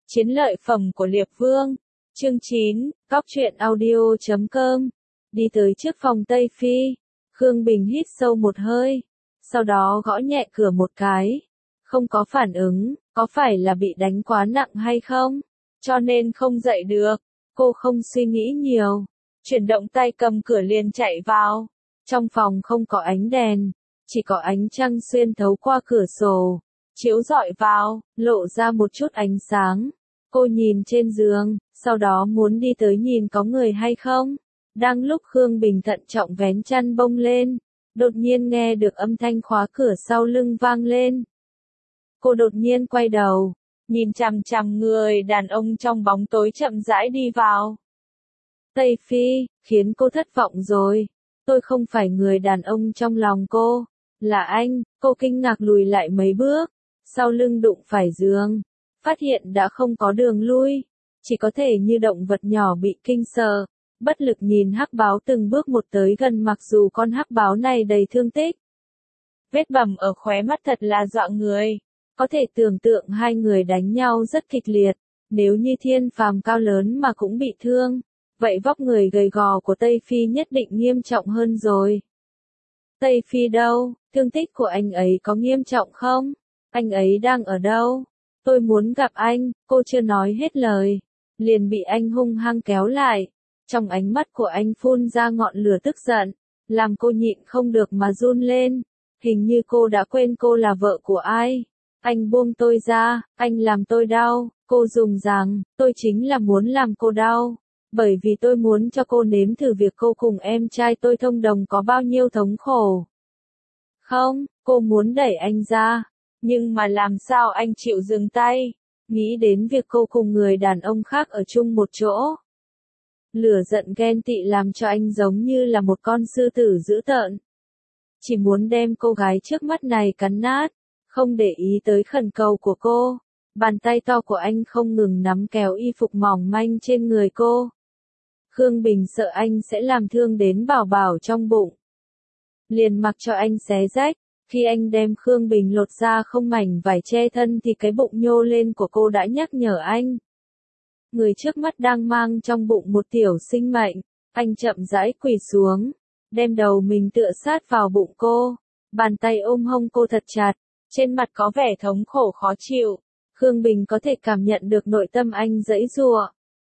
Chiến lợi phẩm của Liệp Vương. Chương 9, Cóc truyện audio.com. Đi tới trước phòng Tây Phi, Khương Bình hít sâu một hơi, sau đó gõ nhẹ cửa một cái. Không có phản ứng, có phải là bị đánh quá nặng hay không? Cho nên không dậy được. Cô không suy nghĩ nhiều, chuyển động tay cầm cửa liền chạy vào. Trong phòng không có ánh đèn, chỉ có ánh trăng xuyên thấu qua cửa sổ, chiếu rọi vào, lộ ra một chút ánh sáng. Cô nhìn trên giường, sau đó muốn đi tới nhìn có người hay không. Đang lúc Khương Bình thận trọng vén chăn bông lên, đột nhiên nghe được âm thanh khóa cửa sau lưng vang lên. Cô đột nhiên quay đầu, nhìn chằm chằm người đàn ông trong bóng tối chậm rãi đi vào. Tây Phi, khiến cô thất vọng rồi. Tôi không phải người đàn ông trong lòng cô, là anh. Cô kinh ngạc lùi lại mấy bước, sau lưng đụng phải giường, phát hiện đã không có đường lui, chỉ có thể như động vật nhỏ bị kinh sợ, bất lực nhìn hắc báo từng bước một tới gần, mặc dù con hắc báo này đầy thương tích. Vết bầm ở khóe mắt thật là dọa người, có thể tưởng tượng hai người đánh nhau rất kịch liệt, nếu như Thiên Phàm cao lớn mà cũng bị thương, vậy vóc người gầy gò của Tây Phi nhất định nghiêm trọng hơn rồi. Tây Phi đâu, thương tích của anh ấy có nghiêm trọng không? Anh ấy đang ở đâu? Tôi muốn gặp anh. Cô chưa nói hết lời, liền bị anh hung hăng kéo lại. Trong ánh mắt của anh phun ra ngọn lửa tức giận, làm cô nhịn không được mà run lên. Hình như cô đã quên cô là vợ của ai. Anh buông tôi ra, anh làm tôi đau. Cô dùng rằng, tôi chính là muốn làm cô đau. Bởi vì tôi muốn cho cô nếm thử việc cô cùng em trai tôi thông đồng có bao nhiêu thống khổ. Không, cô muốn đẩy anh ra. Nhưng mà làm sao anh chịu dừng tay, nghĩ đến việc cô cùng người đàn ông khác ở chung một chỗ. Lửa giận ghen tị làm cho anh giống như là một con sư tử dữ tợn. Chỉ muốn đem cô gái trước mắt này cắn nát, không để ý tới khẩn cầu của cô. Bàn tay to của anh không ngừng nắm kéo y phục mỏng manh trên người cô. Khương Bình sợ anh sẽ làm thương đến bảo bảo trong bụng, liền mặc cho anh xé rách. Khi anh đem Khương Bình lột ra không mảnh vải che thân thì cái bụng nhô lên của cô đã nhắc nhở anh. Người trước mắt đang mang trong bụng một tiểu sinh mệnh. Anh chậm rãi quỳ xuống, đem đầu mình tựa sát vào bụng cô, bàn tay ôm hông cô thật chặt, trên mặt có vẻ thống khổ khó chịu. Khương Bình có thể cảm nhận được nội tâm anh giãy giụa.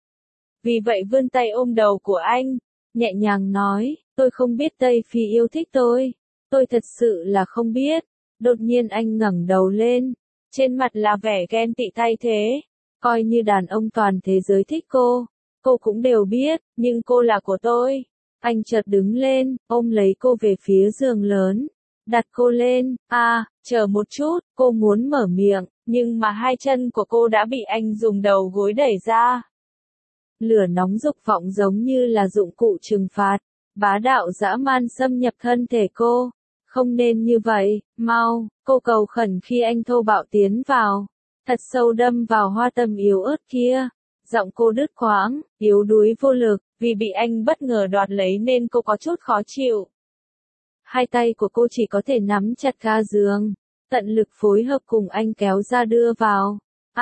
Vì vậy vươn tay ôm đầu của anh, nhẹ nhàng nói, tôi không biết Tây Phi yêu thích tôi. Tôi thật sự là không biết. Đột nhiên anh ngẩng đầu lên, trên mặt là vẻ ghen tị thay thế. Coi như đàn ông toàn thế giới thích cô cũng đều biết, nhưng cô là của tôi. Anh chợt đứng lên, ôm lấy cô về phía giường lớn, đặt cô lên. Chờ một chút, cô muốn mở miệng, nhưng mà hai chân của cô đã bị anh dùng đầu gối đẩy ra. Lửa nóng dục vọng giống như là dụng cụ trừng phạt, bá đạo dã man xâm nhập thân thể cô. Không nên như vậy, mau, cô cầu khẩn khi anh thô bạo tiến vào, thật sâu đâm vào hoa tâm yếu ớt kia. Giọng cô đứt quãng, yếu đuối vô lực, vì bị anh bất ngờ đoạt lấy nên cô có chút khó chịu. Hai tay của cô chỉ có thể nắm chặt ga giường, tận lực phối hợp cùng anh kéo ra đưa vào.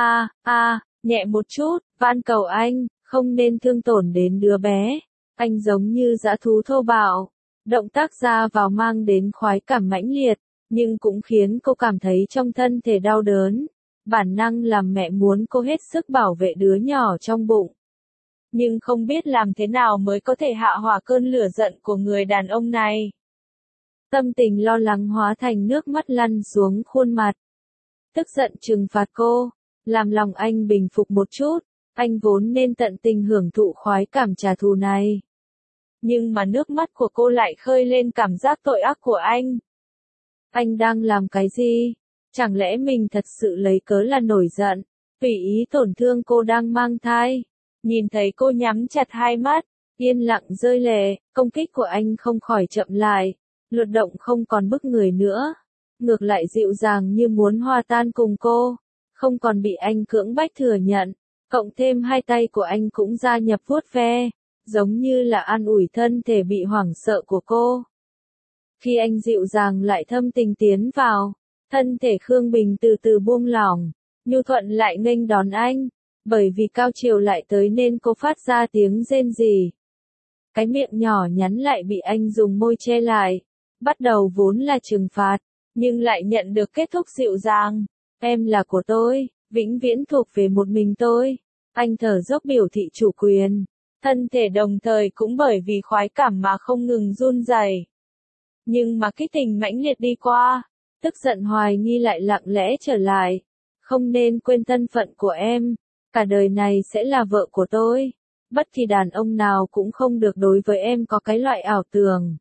Nhẹ một chút, van cầu anh, không nên thương tổn đến đứa bé. Anh giống như dã thú thô bạo. Động tác ra vào mang đến khoái cảm mãnh liệt, nhưng cũng khiến cô cảm thấy trong thân thể đau đớn. Bản năng làm mẹ muốn cô hết sức bảo vệ đứa nhỏ trong bụng. Nhưng không biết làm thế nào mới có thể hạ hỏa cơn lửa giận của người đàn ông này. Tâm tình lo lắng hóa thành nước mắt lăn xuống khuôn mặt. Tức giận trừng phạt cô, làm lòng anh bình phục một chút. Anh vốn nên tận tình hưởng thụ khoái cảm trả thù này. Nhưng mà nước mắt của cô lại khơi lên cảm giác tội ác của anh. Anh đang làm cái gì? Chẳng lẽ mình thật sự lấy cớ là nổi giận, tùy ý tổn thương cô đang mang thai? Nhìn thấy cô nhắm chặt hai mắt, yên lặng rơi lệ, công kích của anh không khỏi chậm lại, luật động không còn bức người nữa. Ngược lại dịu dàng như muốn hòa tan cùng cô, không còn bị anh cưỡng bách thừa nhận. Cộng thêm hai tay của anh cũng gia nhập vuốt ve, giống như là an ủi thân thể bị hoảng sợ của cô. Khi anh dịu dàng lại thâm tình tiến vào, thân thể Khương Bình từ từ buông lỏng, nhu thuận lại nghênh đón anh. Bởi vì cao chiều lại tới nên cô phát ra tiếng rên rỉ. Cái miệng nhỏ nhắn lại bị anh dùng môi che lại. Bắt đầu vốn là trừng phạt, nhưng lại nhận được kết thúc dịu dàng. Em là của tôi, vĩnh viễn thuộc về một mình tôi. Anh thở dốc biểu thị chủ quyền. Thân thể đồng thời cũng bởi vì khoái cảm mà không ngừng run rẩy. Nhưng mà kích tình mãnh liệt đi qua, tức giận hoài nghi lại lặng lẽ trở lại. Không nên quên thân phận của em, cả đời này sẽ là vợ của tôi. Bất kỳ đàn ông nào cũng không được đối với em có cái loại ảo tưởng.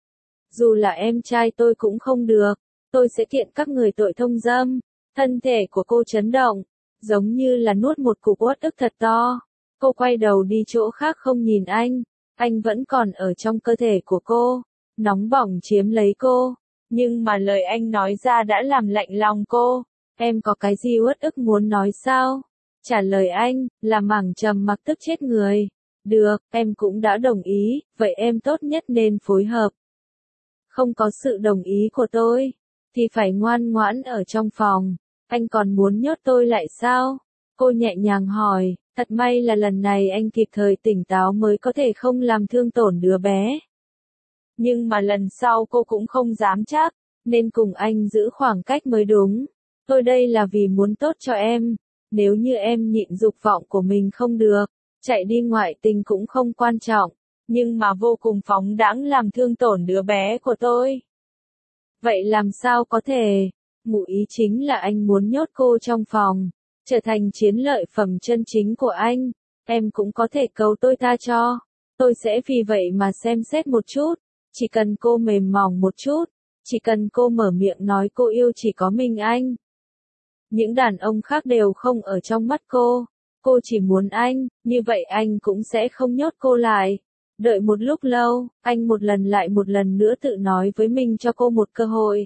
Dù là em trai tôi cũng không được, tôi sẽ kiện các người tội thông dâm. Thân thể của cô chấn động, giống như là nuốt một cục uất ức thật to. Cô quay đầu đi chỗ khác không nhìn anh vẫn còn ở trong cơ thể của cô, nóng bỏng chiếm lấy cô. Nhưng mà lời anh nói ra đã làm lạnh lòng cô. Em có cái gì uất ức muốn nói sao? Trả lời anh, là mảng trầm mặc tức chết người. Được, em cũng đã đồng ý, vậy em tốt nhất nên phối hợp. Không có sự đồng ý của tôi, thì phải ngoan ngoãn ở trong phòng. Anh còn muốn nhốt tôi lại sao? Cô nhẹ nhàng hỏi, thật may là lần này anh kịp thời tỉnh táo mới có thể không làm thương tổn đứa bé. Nhưng mà lần sau cô cũng không dám chắc, nên cùng anh giữ khoảng cách mới đúng. Tôi đây là vì muốn tốt cho em. Nếu như em nhịn dục vọng của mình không được, chạy đi ngoại tình cũng không quan trọng, nhưng mà vô cùng phóng đãng làm thương tổn đứa bé của tôi. Vậy làm sao có thể? Ngụ ý chính là anh muốn nhốt cô trong phòng, trở thành chiến lợi phẩm chân chính của anh. Em cũng có thể cầu tôi tha cho. Tôi sẽ vì vậy mà xem xét một chút. Chỉ cần cô mềm mỏng một chút, chỉ cần cô mở miệng nói cô yêu chỉ có mình anh. Những đàn ông khác đều không ở trong mắt cô chỉ muốn anh, như vậy anh cũng sẽ không nhốt cô lại. Đợi một lúc lâu, anh một lần lại một lần nữa tự nói với mình cho cô một cơ hội.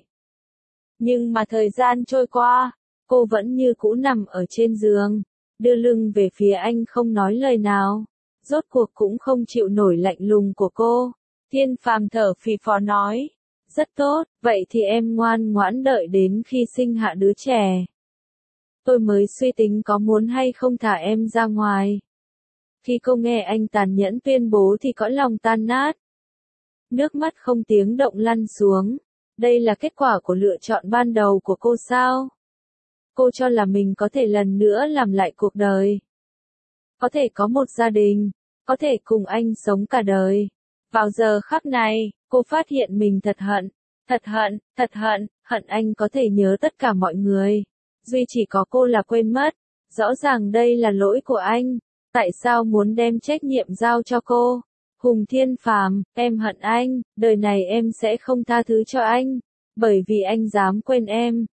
Nhưng mà thời gian trôi qua, cô vẫn như cũ nằm ở trên giường, đưa lưng về phía anh không nói lời nào. Rốt cuộc cũng không chịu nổi lạnh lùng của cô. Thiên Phàm thở phì phò nói, rất tốt, vậy thì em ngoan ngoãn đợi đến khi sinh hạ đứa trẻ. Tôi mới suy tính có muốn hay không thả em ra ngoài. Khi cô nghe anh tàn nhẫn tuyên bố thì cõi lòng tan nát. Nước mắt không tiếng động lăn xuống. Đây là kết quả của lựa chọn ban đầu của cô sao? Cô cho là mình có thể lần nữa làm lại cuộc đời. Có thể có một gia đình, có thể cùng anh sống cả đời. Vào giờ khắc này, cô phát hiện mình thật hận, hận anh có thể nhớ tất cả mọi người. Duy chỉ có cô là quên mất. Rõ ràng đây là lỗi của anh. Tại sao muốn đem trách nhiệm giao cho cô? Hùng Thiên Phàm, em hận anh, đời này em sẽ không tha thứ cho anh. Bởi vì anh dám quên em.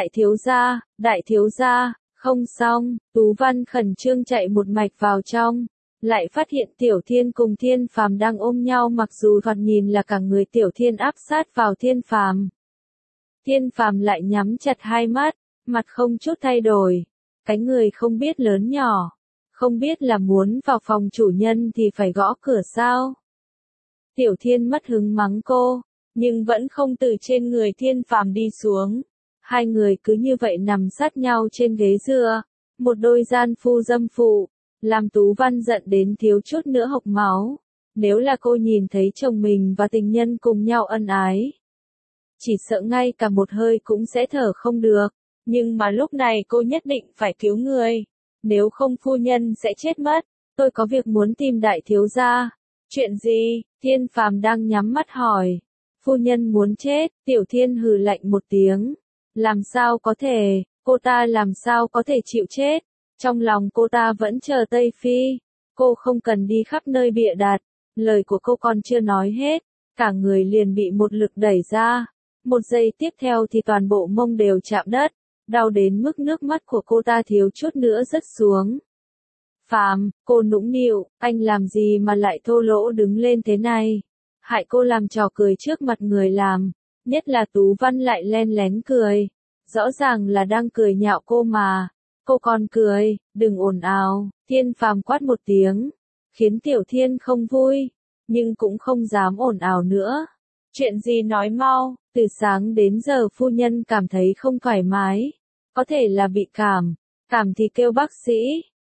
Đại thiếu gia, không xong. Tú Văn khẩn trương chạy một mạch vào trong. Lại phát hiện Tiểu Thiên cùng Thiên Phàm đang ôm nhau, mặc dù thoạt nhìn là cả người Tiểu Thiên áp sát vào Thiên Phàm. Thiên Phàm lại nhắm chặt hai mắt, mặt không chút thay đổi. Cái người không biết lớn nhỏ, không biết là muốn vào phòng chủ nhân thì phải gõ cửa sao. Tiểu Thiên mất hứng mắng cô, nhưng vẫn không từ trên người Thiên Phàm đi xuống. Hai người cứ như vậy nằm sát nhau trên ghế dựa, một đôi gian phu dâm phụ, làm Tú Văn giận đến thiếu chút nữa hộc máu. Nếu là cô nhìn thấy chồng mình và tình nhân cùng nhau ân ái, chỉ sợ ngay cả một hơi cũng sẽ thở không được. Nhưng mà lúc này cô nhất định phải cứu người. Nếu không phu nhân sẽ chết mất. Tôi có việc muốn tìm đại thiếu gia. Chuyện gì? Thiên Phàm đang nhắm mắt hỏi. Phu nhân muốn chết. Tiểu Thiên hừ lạnh một tiếng. Làm sao có thể? Cô ta làm sao có thể chịu chết? Trong lòng cô ta vẫn chờ Tây Phi. Cô không cần đi khắp nơi bịa đặt. Lời của cô còn chưa nói hết. Cả người liền bị một lực đẩy ra. Một giây tiếp theo thì toàn bộ mông đều chạm đất. Đau đến mức nước mắt của cô ta thiếu chút nữa rớt xuống. Phàm, cô nũng nịu, anh làm gì mà lại thô lỗ đứng lên thế này? Hại cô làm trò cười trước mặt người làm. Nhất là Tú Văn lại len lén cười. Rõ ràng là đang cười nhạo cô mà. Cô còn cười, đừng ồn ào. Thiên Phàm quát một tiếng, khiến Tiểu Thiên không vui, nhưng cũng không dám ồn ào nữa. Chuyện gì nói mau, từ sáng đến giờ phu nhân cảm thấy không thoải mái. Có thể là bị cảm thì kêu bác sĩ.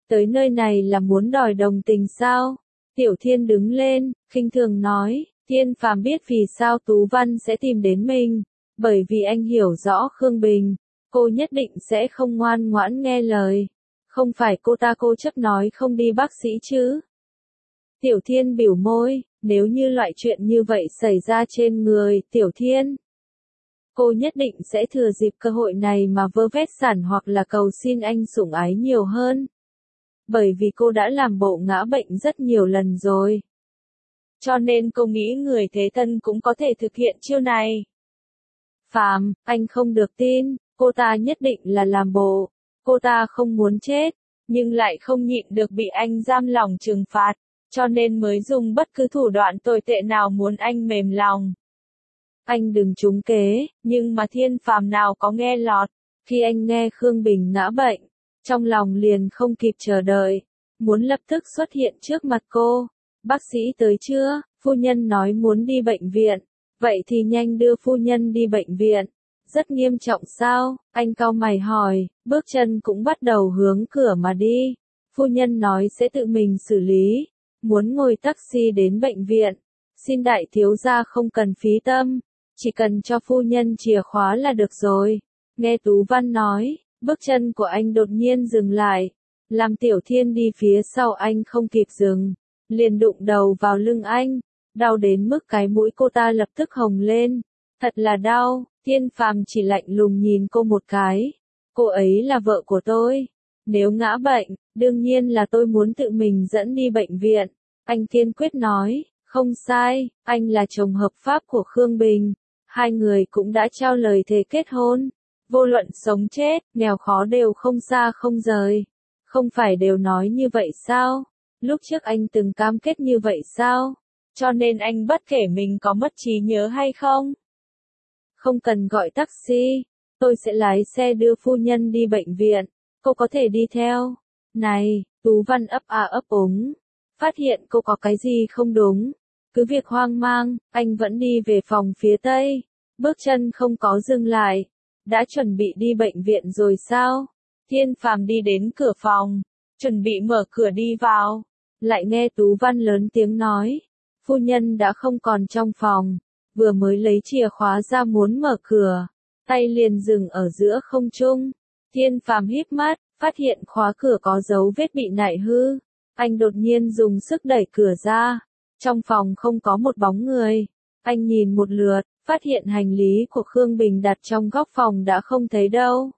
Tới nơi này là muốn đòi đồng tình sao? Tiểu Thiên đứng lên, khinh thường nói, Thiên Phàm biết vì sao Tú Văn sẽ tìm đến mình, bởi vì anh hiểu rõ Khương Bình, cô nhất định sẽ không ngoan ngoãn nghe lời. Không phải cô ta cố chấp nói không đi bác sĩ chứ? Tiểu Thiên bĩu môi, nếu như loại chuyện như vậy xảy ra trên người Tiểu Thiên, cô nhất định sẽ thừa dịp cơ hội này mà vơ vét sản hoặc là cầu xin anh sủng ái nhiều hơn. Bởi vì cô đã làm bộ ngã bệnh rất nhiều lần rồi. Cho nên cô nghĩ người thế thân cũng có thể thực hiện chiêu này. Phàm, anh không được tin, cô ta nhất định là làm bộ. Cô ta không muốn chết, nhưng lại không nhịn được bị anh giam lòng trừng phạt, cho nên mới dùng bất cứ thủ đoạn tồi tệ nào muốn anh mềm lòng. Anh đừng trúng kế, nhưng mà Thiên Phàm nào có nghe lọt, khi anh nghe Khương Bình ngã bệnh, trong lòng liền không kịp chờ đợi, muốn lập tức xuất hiện trước mặt cô. Bác sĩ tới chưa? Phu nhân nói muốn đi bệnh viện. Vậy thì nhanh đưa phu nhân đi bệnh viện. Rất nghiêm trọng sao? Anh cau mày hỏi, bước chân cũng bắt đầu hướng cửa mà đi. Phu nhân nói sẽ tự mình xử lý. Muốn ngồi taxi đến bệnh viện. Xin đại thiếu gia không cần phí tâm. Chỉ cần cho phu nhân chìa khóa là được rồi. Nghe Tú Văn nói, bước chân của anh đột nhiên dừng lại. Làm Tiểu Thiên đi phía sau anh không kịp dừng. Liền đụng đầu vào lưng anh. Đau đến mức cái mũi cô ta lập tức hồng lên. Thật là đau. Thiên Phàm chỉ lạnh lùng nhìn cô một cái. Cô ấy là vợ của tôi. Nếu ngã bệnh, đương nhiên là tôi muốn tự mình dẫn đi bệnh viện. Anh kiên quyết nói, không sai, anh là chồng hợp pháp của Khương Bình. Hai người cũng đã trao lời thề kết hôn. Vô luận sống chết, nghèo khó đều không xa không rời. Không phải đều nói như vậy sao? Lúc trước anh từng cam kết như vậy sao? Cho nên anh bất kể mình có mất trí nhớ hay không. Không cần gọi taxi, tôi sẽ lái xe đưa phu nhân đi bệnh viện, cô có thể đi theo. Này, Tú Văn ấp a ấp úng, phát hiện cô có cái gì không đúng. Cứ việc hoang mang, anh vẫn đi về phòng phía tây, bước chân không có dừng lại. Đã chuẩn bị đi bệnh viện rồi sao? Thiên Phàm đi đến cửa phòng, chuẩn bị mở cửa đi vào. Lại nghe Tú Văn lớn tiếng nói, phu nhân đã không còn trong phòng, vừa mới lấy chìa khóa ra muốn mở cửa, tay liền dừng ở giữa không trung. Thiên Phàm híp mắt, phát hiện khóa cửa có dấu vết bị nại hư. Anh đột nhiên dùng sức đẩy cửa ra, trong phòng không có một bóng người. Anh nhìn một lượt, phát hiện hành lý của Khương Bình đặt trong góc phòng đã không thấy đâu.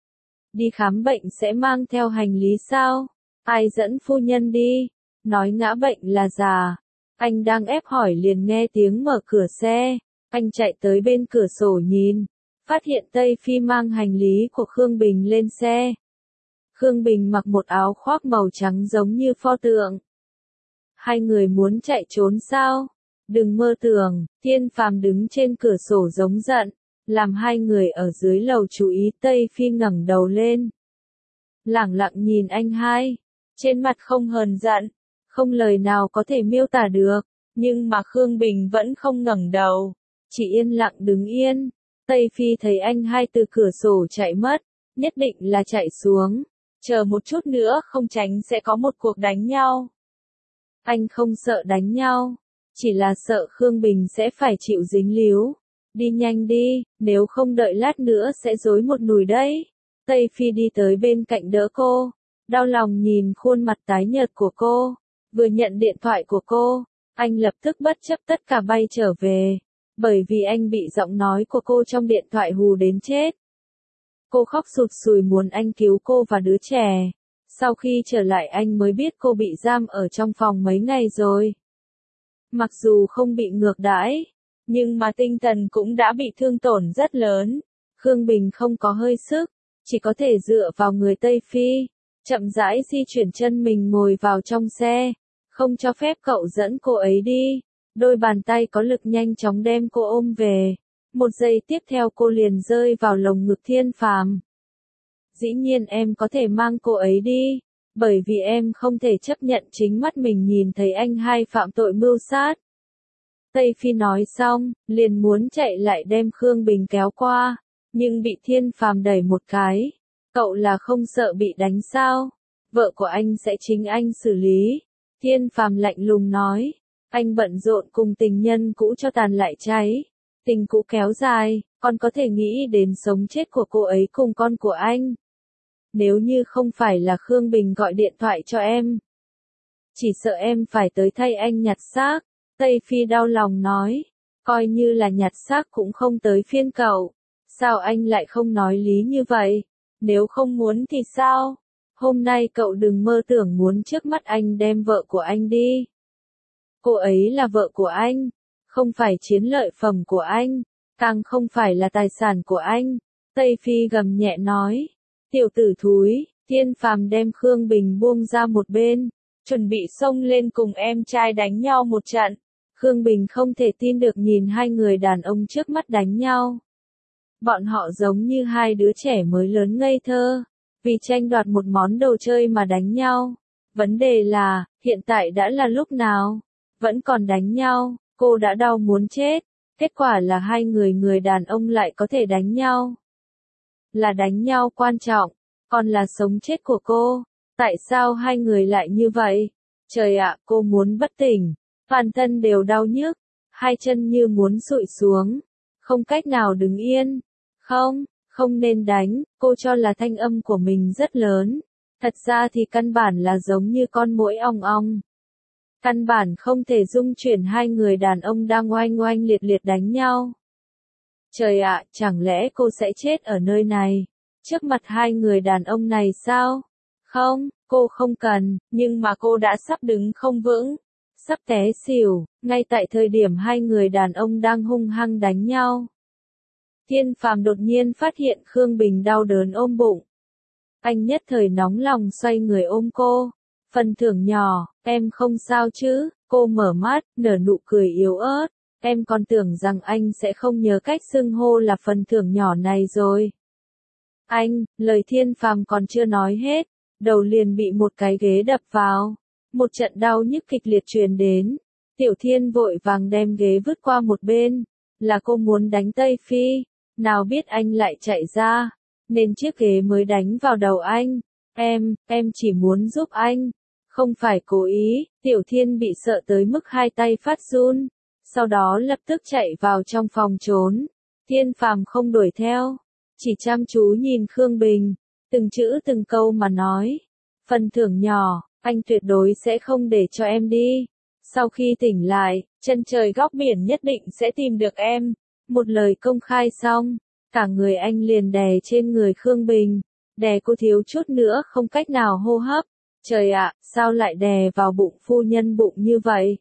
Đi khám bệnh sẽ mang theo hành lý sao? Ai dẫn phu nhân đi? Nói ngã bệnh là giả. Anh đang ép hỏi liền nghe tiếng mở cửa xe. Anh chạy tới bên cửa sổ nhìn. Phát hiện Tây Phi mang hành lý của Khương Bình lên xe. Khương Bình mặc một áo khoác màu trắng giống như pho tượng. Hai người muốn chạy trốn sao? Đừng mơ tưởng. Thiên Phàm đứng trên cửa sổ giống giận. Làm hai người ở dưới lầu chú ý. Tây Phi ngẩng đầu lên. Lẳng lặng nhìn anh hai. Trên mặt không hờn giận. Không lời nào có thể miêu tả được. Nhưng mà Khương Bình vẫn không ngẩng đầu. Chỉ yên lặng đứng yên. Tây Phi thấy anh hai từ cửa sổ chạy mất. Nhất định là chạy xuống. Chờ một chút nữa không tránh sẽ có một cuộc đánh nhau. Anh không sợ đánh nhau. Chỉ là sợ Khương Bình sẽ phải chịu dính líu. Đi nhanh đi, nếu không đợi lát nữa sẽ rối một nùi đấy. Tây Phi đi tới bên cạnh đỡ cô. Đau lòng nhìn khuôn mặt tái nhợt của cô. Vừa nhận điện thoại của cô, anh lập tức bất chấp tất cả bay trở về. Bởi vì anh bị giọng nói của cô trong điện thoại hù đến chết. Cô khóc sụt sùi muốn anh cứu cô và đứa trẻ. Sau khi trở lại anh mới biết cô bị giam ở trong phòng mấy ngày rồi. Mặc dù không bị ngược đãi, nhưng mà tinh thần cũng đã bị thương tổn rất lớn. Khương Bình không có hơi sức, chỉ có thể dựa vào người Tây Phi. Chậm rãi di chuyển chân mình ngồi vào trong xe. Không cho phép cậu dẫn cô ấy đi. Đôi bàn tay có lực nhanh chóng đem cô ôm về. Một giây tiếp theo cô liền rơi vào lồng ngực Thiên Phàm. Dĩ nhiên em có thể mang cô ấy đi. Bởi vì em không thể chấp nhận chính mắt mình nhìn thấy anh hai phạm tội mưu sát. Tây Phi nói xong, liền muốn chạy lại đem Khương Bình kéo qua. Nhưng bị Thiên Phàm đẩy một cái. Cậu là không sợ bị đánh sao? vợ của anh sẽ chính anh xử lý. Thiên Phàm lạnh lùng nói, anh bận rộn cùng tình nhân cũ cho tàn lại cháy. Tình cũ kéo dài, con có thể nghĩ đến sống chết của cô ấy cùng con của anh. Nếu như không phải là Khương Bình gọi điện thoại cho em, chỉ sợ em phải tới thay anh nhặt xác. Tây Phi đau lòng nói, coi như là nhặt xác cũng không tới phiên cậu. Sao anh lại không nói lý như vậy? Nếu không muốn thì sao? Hôm nay cậu đừng mơ tưởng muốn trước mắt anh đem vợ của anh đi. Cô ấy là vợ của anh, không phải chiến lợi phẩm của anh, càng không phải là tài sản của anh. Tây Phi gầm nhẹ nói, tiểu tử thúi. Thiên Phàm đem Khương Bình buông ra một bên, chuẩn bị xông lên cùng em trai đánh nhau một trận. Khương Bình không thể tin được nhìn hai người đàn ông trước mắt đánh nhau. Bọn họ giống như hai đứa trẻ mới lớn ngây thơ, vì tranh đoạt một món đồ chơi mà đánh nhau. Vấn đề là, hiện tại đã là lúc nào? Vẫn còn đánh nhau, cô đã đau muốn chết. Kết quả là hai người đàn ông lại có thể đánh nhau. Là đánh nhau quan trọng, còn là sống chết của cô. Tại sao hai người lại như vậy? Trời ạ, cô muốn bất tỉnh. Toàn thân đều đau nhức, hai chân như muốn sụi xuống, không cách nào đứng yên. Không nên đánh, cô cho là thanh âm của mình rất lớn. Thật ra thì căn bản là giống như con muỗi ong ong. Căn bản không thể dung chuyển hai người đàn ông đang oanh oanh liệt liệt đánh nhau. Trời ạ, chẳng lẽ cô sẽ chết ở nơi này, trước mặt hai người đàn ông này sao? Không, cô không cần, nhưng mà cô đã sắp đứng không vững, sắp té xỉu, ngay tại thời điểm hai người đàn ông đang hung hăng đánh nhau. Thiên Phàm đột nhiên phát hiện Khương Bình đau đớn ôm bụng. Anh nhất thời nóng lòng xoay người ôm cô. Phần thưởng nhỏ, em không sao chứ? Cô mở mắt, nở nụ cười yếu ớt. Em còn tưởng rằng anh sẽ không nhớ cách xưng hô là phần thưởng nhỏ này rồi. Anh, lời Thiên Phàm còn chưa nói hết, đầu liền bị một cái ghế đập vào. Một trận đau nhức kịch liệt truyền đến. Tiểu Thiên vội vàng đem ghế vứt qua một bên. Là cô muốn đánh Tây Phi. Nào biết anh lại chạy ra, nên chiếc ghế mới đánh vào đầu anh. Em chỉ muốn giúp anh, không phải cố ý. Tiểu Thiên bị sợ tới mức hai tay phát run, sau đó lập tức chạy vào trong phòng trốn. Thiên Phàm không đuổi theo, chỉ chăm chú nhìn Khương Bình, từng chữ từng câu mà nói. Phần thưởng nhỏ, anh tuyệt đối sẽ không để cho em đi. Sau khi tỉnh lại, chân trời góc biển nhất định sẽ tìm được em. Một lời công khai xong, cả người anh liền đè trên người Khương Bình, đè cô thiếu chút nữa không cách nào hô hấp. Trời ạ, sao lại đè vào bụng phu nhân bụng như vậy?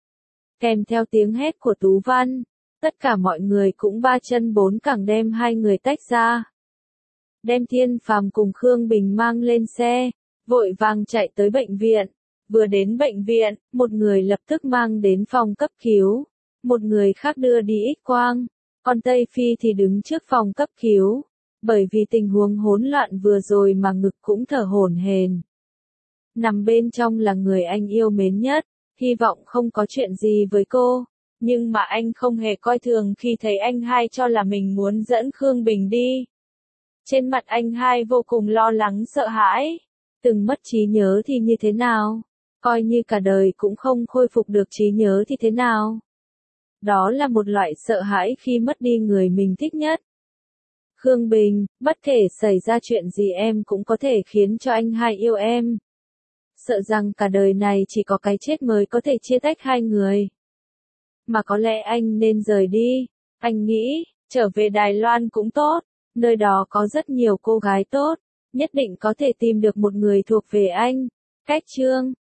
Kèm theo tiếng hét của Tú Văn, tất cả mọi người cũng ba chân bốn cẳng đem hai người tách ra. Đem Thiên Phàm cùng Khương Bình mang lên xe, vội vàng chạy tới bệnh viện. Vừa đến bệnh viện, một người lập tức mang đến phòng cấp cứu, một người khác đưa đi X-quang. Còn Tây Phi thì đứng trước phòng cấp cứu, bởi vì tình huống hỗn loạn vừa rồi mà ngực cũng thở hổn hển. Nằm bên trong là người anh yêu mến nhất, hy vọng không có chuyện gì với cô, nhưng mà anh không hề coi thường khi thấy anh hai cho là mình muốn dẫn Khương Bình đi. Trên mặt anh hai vô cùng lo lắng sợ hãi, từng mất trí nhớ thì như thế nào, coi như cả đời cũng không khôi phục được trí nhớ thì thế nào. Đó là một loại sợ hãi khi mất đi người mình thích nhất. Khương Bình, bất kể xảy ra chuyện gì em cũng có thể khiến cho anh hai yêu em. Sợ rằng cả đời này chỉ có cái chết mới có thể chia tách hai người. Mà có lẽ anh nên rời đi. Anh nghĩ, trở về Đài Loan cũng tốt. Nơi đó có rất nhiều cô gái tốt. Nhất định có thể tìm được một người thuộc về anh. Cách chương